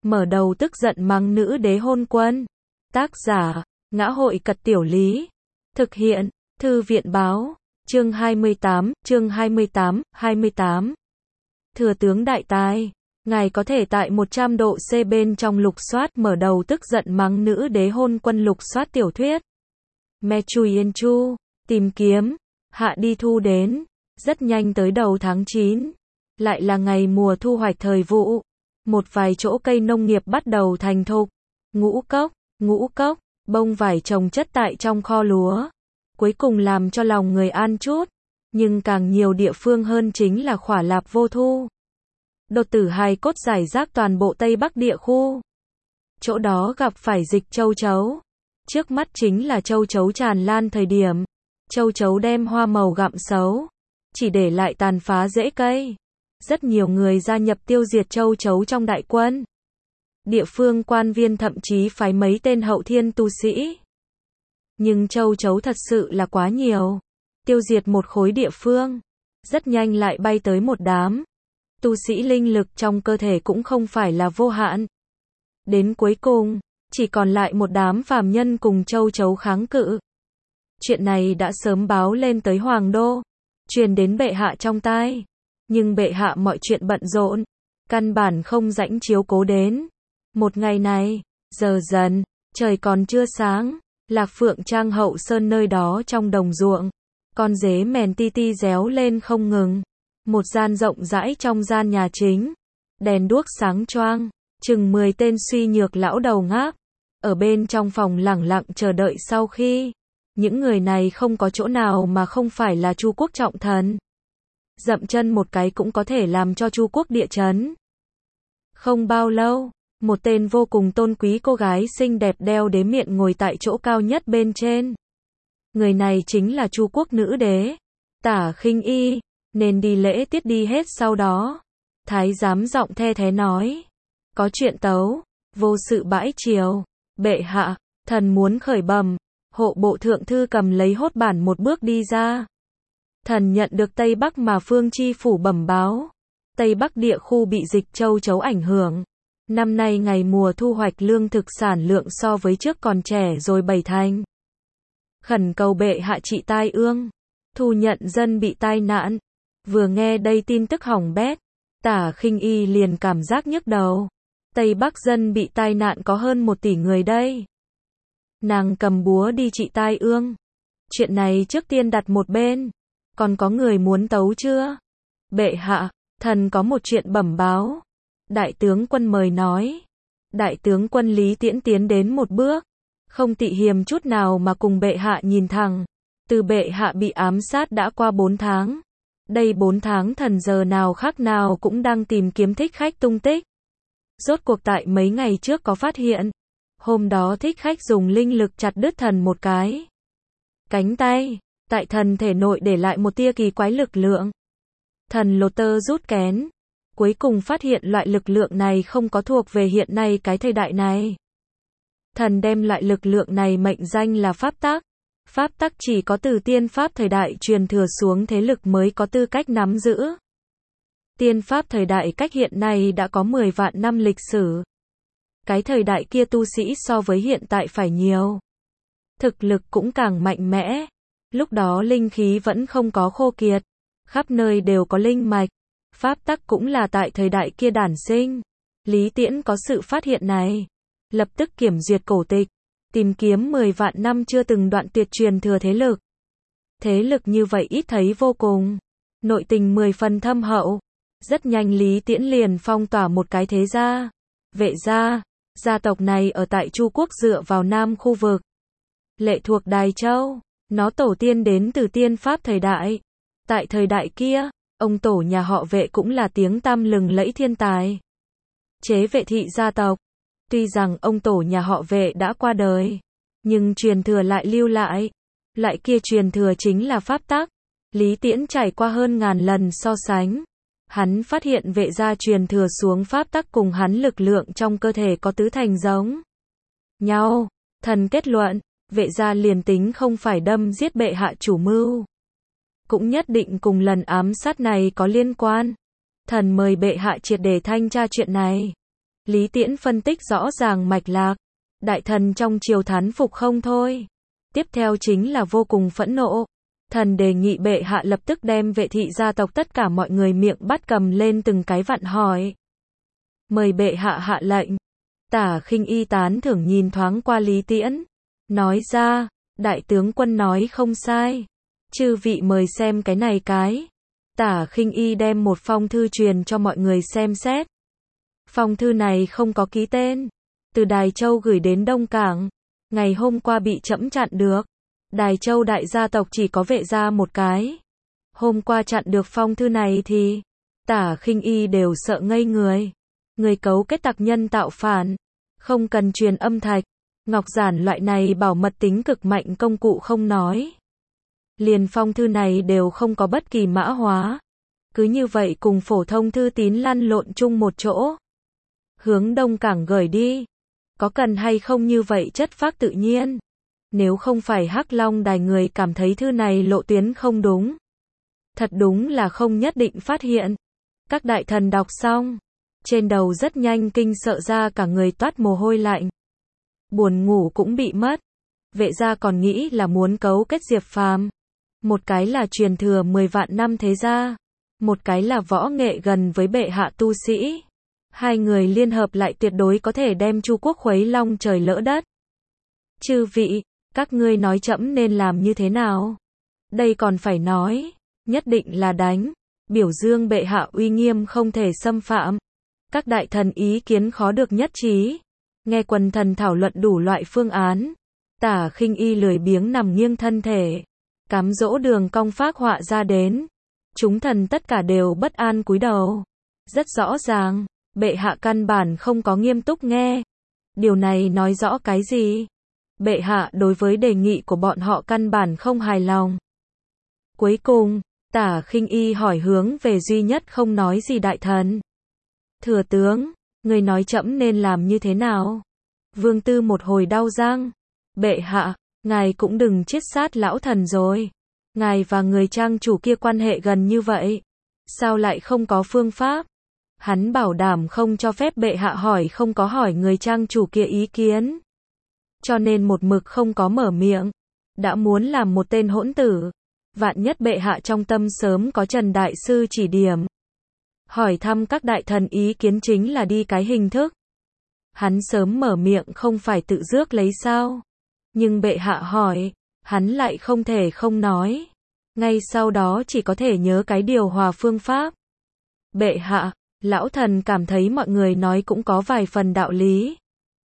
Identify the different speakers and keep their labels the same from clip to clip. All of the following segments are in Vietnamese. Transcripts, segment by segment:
Speaker 1: mở đầu tức giận mắng nữ đế hôn quân. Tác giả, Ngã hội Cật Tiểu Lý. Thực hiện, Thư viện báo. Chương 28, chương 28. Thừa tướng đại tài, ngài có thể tại 100 độ C bên trong lục soát mở đầu tức giận mắng nữ đế hôn quân lục soát tiểu thuyết. Me Chui Yên Chu, tìm kiếm, hạ đi thu đến, rất nhanh tới đầu tháng 9. Lại là ngày mùa thu hoạch thời vụ. Một vài chỗ cây nông nghiệp bắt đầu thành thục. Ngũ cốc, bông vải trồng chất tại trong kho lúa. Cuối cùng làm cho lòng người an chút. Nhưng càng nhiều địa phương hơn chính là khỏa lạp vô thu. Đột tử hài cốt rải rác toàn bộ Tây Bắc địa khu. Chỗ đó gặp phải dịch châu chấu. Trước mắt chính là châu chấu tràn lan thời điểm. Châu chấu đem hoa màu gặm xấu. Chỉ để lại tàn phá rễ cây. Rất nhiều người gia nhập tiêu diệt châu chấu trong đại quân. Địa phương quan viên thậm chí phái mấy tên hậu thiên tu sĩ. Nhưng châu chấu thật sự là quá nhiều. Tiêu diệt một khối địa phương. Rất nhanh lại bay tới một đám. Tu sĩ linh lực trong cơ thể cũng không phải là vô hạn. Đến cuối cùng, chỉ còn lại một đám phàm nhân cùng châu chấu kháng cự. Chuyện này đã sớm báo lên tới Hoàng đô. Truyền đến bệ hạ trong tai. Nhưng bệ hạ mọi chuyện bận rộn. Căn bản không rãnh chiếu cố đến. Một ngày này, giờ dần, trời còn chưa sáng. Lạc Phượng Trang Hậu Sơn nơi đó trong đồng ruộng. Con dế mèn ti ti réo lên không ngừng. Một gian rộng rãi trong gian nhà chính. Đèn đuốc sáng choang. Chừng 10 tên suy nhược lão đầu ngáp. Ở bên trong phòng lẳng lặng chờ đợi sau khi. Những người này không có chỗ nào mà không phải là Chu quốc trọng thần. Dậm chân một cái cũng có thể làm cho Chu quốc địa chấn. Không bao lâu, một tên vô cùng tôn quý cô gái xinh đẹp đeo đế miện ngồi tại chỗ cao nhất bên trên. Người này chính là Chu quốc nữ đế, Tả Khinh Y, nên đi lễ tiết đi hết sau đó. Thái giám giọng the thé nói, có chuyện tấu, vô sự bãi triều, bệ hạ, thần muốn khởi bẩm. Hộ bộ thượng thư cầm lấy hốt bản một bước đi ra. Thần nhận được Tây Bắc mà Phương Chi phủ bẩm báo. Tây Bắc địa khu bị dịch châu chấu ảnh hưởng. Năm nay ngày mùa thu hoạch lương thực sản lượng so với trước còn trẻ rồi 7 thành. Khẩn cầu bệ hạ trị tai ương. Thu nhận dân bị tai nạn. Vừa nghe đây tin tức hỏng bét. Tả Khinh Y liền cảm giác nhức đầu. Tây Bắc dân bị tai nạn có hơn 1 tỷ người đây. Nàng cầm búa đi trị tai ương. Chuyện này trước tiên đặt một bên. Còn có người muốn tấu chưa? Bệ hạ, thần có một chuyện bẩm báo. Đại tướng quân mời nói. Đại tướng quân Lý Tiễn tiến đến một bước. Không tị hiềm chút nào mà cùng bệ hạ nhìn thẳng. Từ bệ hạ bị ám sát đã qua 4 tháng. Đây 4 tháng thần giờ nào khác nào cũng đang tìm kiếm thích khách tung tích. Rốt cuộc tại mấy ngày trước có phát hiện. Hôm đó thích khách dùng linh lực chặt đứt thần một cái cánh tay. Tại thần thể nội để lại một tia kỳ quái lực lượng. Thần lột tơ rút kén. Cuối cùng phát hiện loại lực lượng này không có thuộc về hiện nay cái thời đại này. Thần đem loại lực lượng này mệnh danh là pháp tắc. Pháp tắc chỉ có từ tiên pháp thời đại truyền thừa xuống thế lực mới có tư cách nắm giữ. Tiên pháp thời đại cách hiện nay đã có 10 vạn năm lịch sử. Cái thời đại kia tu sĩ so với hiện tại phải nhiều. Thực lực cũng càng mạnh mẽ. Lúc đó linh khí vẫn không có khô kiệt. Khắp nơi đều có linh mạch. Pháp tắc cũng là tại thời đại kia đản sinh. Lý Tiễn có sự phát hiện này. Lập tức kiểm duyệt cổ tịch. Tìm kiếm 10 vạn năm chưa từng đoạn tuyệt truyền thừa thế lực. Thế lực như vậy ít thấy vô cùng. Nội tình 10 phần thâm hậu. Rất nhanh Lý Tiễn liền phong tỏa một cái thế gia. Vệ gia. Gia tộc này ở tại Chu quốc dựa vào Nam khu vực. Lệ thuộc Đài Châu. Nó tổ tiên đến từ tiên pháp thời đại. Tại thời đại kia, ông tổ nhà họ Vệ cũng là tiếng tăm lừng lẫy thiên tài. Chế Vệ thị gia tộc. Tuy rằng ông tổ nhà họ Vệ đã qua đời, nhưng truyền thừa lại lưu lại. Loại kia truyền thừa chính là pháp tắc. Lý Tiễn trải qua hơn ngàn lần so sánh. Hắn phát hiện Vệ gia truyền thừa xuống pháp tắc cùng hắn lực lượng trong cơ thể có tứ thành giống nhau. Thần kết luận, Vệ gia liền tính không phải đâm giết bệ hạ chủ mưu, cũng nhất định cùng lần ám sát này có liên quan. Thần mời bệ hạ triệt để thanh tra chuyện này. Lý Tiễn phân tích rõ ràng mạch lạc. Đại thần trong triều thán phục không thôi. Tiếp theo chính là vô cùng phẫn nộ. Thần đề nghị bệ hạ lập tức đem Vệ thị gia tộc tất cả mọi người miệng bắt cầm lên từng cái vặn hỏi. Mời bệ hạ hạ lệnh. Tả Khinh Y tán thưởng nhìn thoáng qua Lý Tiễn. Nói ra, đại tướng quân nói không sai. Chư vị mời xem cái này cái. Tả Khinh Y đem một phong thư truyền cho mọi người xem xét. Phong thư này không có ký tên. Từ Đài Châu gửi đến Đông Cảng. Ngày hôm qua bị trẫm chặn được. Đài Châu đại gia tộc chỉ có Vệ gia một cái. Hôm qua chặn được phong thư này thì Tả Khinh Y đều sợ ngây người. Người cấu kết tặc nhân tạo phản. Không cần truyền âm thạch, ngọc giản loại này bảo mật tính cực mạnh công cụ không nói. Liền phong thư này đều không có bất kỳ mã hóa. Cứ như vậy cùng phổ thông thư tín lăn lộn chung một chỗ. Hướng Đông Cảng gửi đi. Có cần hay không như vậy chất phác tự nhiên. Nếu không phải Hắc Long Đài người cảm thấy thư này lộ tuyến không đúng. Thật đúng là không nhất định phát hiện. Các đại thần đọc xong. Trên đầu rất nhanh kinh sợ ra cả người toát mồ hôi lạnh. Buồn ngủ cũng bị mất. Vệ gia còn nghĩ là muốn cấu kết Diệp Phàm. Một cái là truyền thừa 10 vạn năm thế gia. Một cái là võ nghệ gần với bệ hạ tu sĩ. Hai người liên hợp lại tuyệt đối có thể đem Chu quốc khuấy long trời lỡ đất. Chư vị, các ngươi nói trẫm nên làm như thế nào? Đây còn phải nói, nhất định là đánh. Biểu dương bệ hạ uy nghiêm không thể xâm phạm. Các đại thần ý kiến khó được nhất trí. Nghe quần thần thảo luận đủ loại phương án. Tả Khinh Y lười biếng nằm nghiêng thân thể. Cám dỗ đường cong phác họa ra đến. Chúng thần tất cả đều bất an cúi đầu. Rất rõ ràng, bệ hạ căn bản không có nghiêm túc nghe. Điều này nói rõ cái gì? Bệ hạ đối với đề nghị của bọn họ căn bản không hài lòng. Cuối cùng, Tả Khinh Y hỏi hướng về duy nhất không nói gì đại thần. Thừa tướng, người nói trẫm nên làm như thế nào? Vương Tư một hồi đau răng. Bệ hạ, ngài cũng đừng chiết sát lão thần rồi. Ngài và người trang chủ kia quan hệ gần như vậy. Sao lại không có phương pháp? Hắn bảo đảm không cho phép bệ hạ hỏi không có hỏi người trang chủ kia ý kiến. Cho nên một mực không có mở miệng. Đã muốn làm một tên hỗn tử. Vạn nhất bệ hạ trong tâm sớm có Trần Đại Sư chỉ điểm. Hỏi thăm các đại thần ý kiến chính là đi cái hình thức. Hắn sớm mở miệng không phải tự rước lấy sao. Nhưng bệ hạ hỏi, hắn lại không thể không nói. Ngay sau đó chỉ có thể nhớ cái điều hòa phương pháp. Bệ hạ, lão thần cảm thấy mọi người nói cũng có vài phần đạo lý.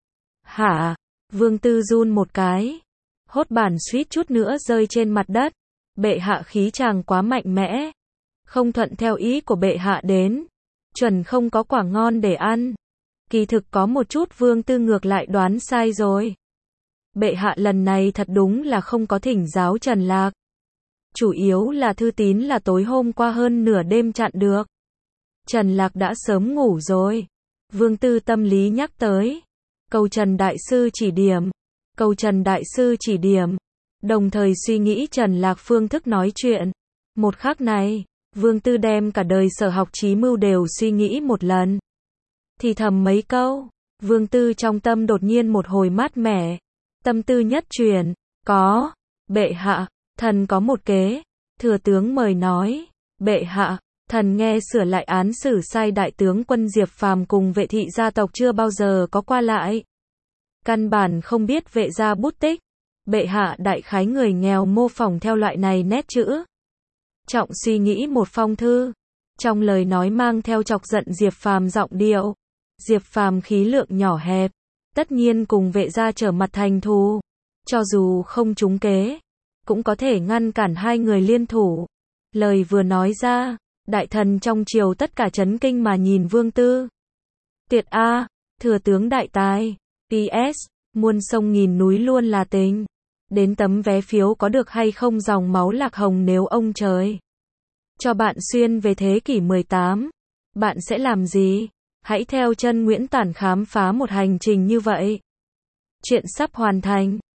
Speaker 1: Hả? Vương Tư run một cái. Hốt bản suýt chút nữa rơi trên mặt đất. Bệ hạ khí chàng quá mạnh mẽ. Không thuận theo ý của bệ hạ đến. Chuẩn không có quả ngon để ăn. Kỳ thực có một chút Vương Tư ngược lại đoán sai rồi. Bệ hạ lần này thật đúng là không có thỉnh giáo Trần Lạc. Chủ yếu là thư tín là tối hôm qua hơn nửa đêm chặn được. Trần Lạc đã sớm ngủ rồi. Vương Tư tâm lý nhắc tới. Cầu Trần Đại Sư chỉ điểm. Cầu Trần Đại Sư chỉ điểm. Đồng thời suy nghĩ Trần Lạc phương thức nói chuyện. Một khắc này, Vương Tư đem cả đời sở học trí mưu đều suy nghĩ một lần. Thì thầm mấy câu. Vương Tư trong tâm đột nhiên một hồi mát mẻ. Tâm tư nhất chuyển. Có. Bệ hạ, thần có một kế. Thừa tướng mời nói. Bệ hạ, thần nghe sửa lại án xử sai đại tướng quân Diệp Phàm cùng Vệ thị gia tộc chưa bao giờ có qua lại. Căn bản không biết Vệ gia bút tích. Bệ hạ đại khái người nghèo mô phỏng theo loại này nét chữ. Trọng suy nghĩ một phong thư. Trong lời nói mang theo chọc giận Diệp Phàm giọng điệu. Diệp Phàm khí lượng nhỏ hẹp. Tất nhiên cùng Vệ gia trở mặt thành thù. Cho dù không trúng kế. Cũng có thể ngăn cản hai người liên thủ. Lời vừa nói ra. Đại thần trong triều tất cả chấn kinh mà nhìn Vương Tư. Tiệt A, thừa tướng đại tài. PS, muôn sông nghìn núi luôn là tình. Đến tấm vé phiếu có được hay không dòng máu lạc hồng nếu ông trời cho bạn xuyên về thế kỷ 18. Bạn sẽ làm gì? Hãy theo chân Nguyễn Tản khám phá một hành trình như vậy. Chuyện sắp hoàn thành.